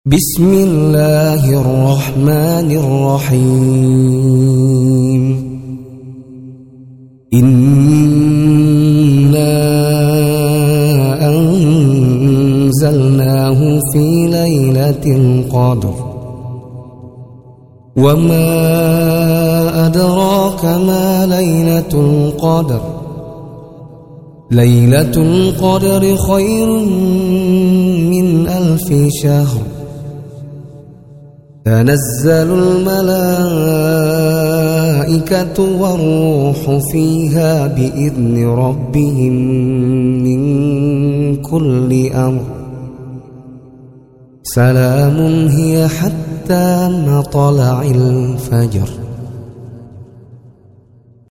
بسم الله الرحمن الرحيم. إنا أنزلناه في ليلة القدر وما أدراك ما ليلة القدر. ليلة القدر خير من 1000 شهر. تنزل الملائكة والروح فيها بإذن ربهم من كل أمر. سلام هي حتى مطلع الفجر.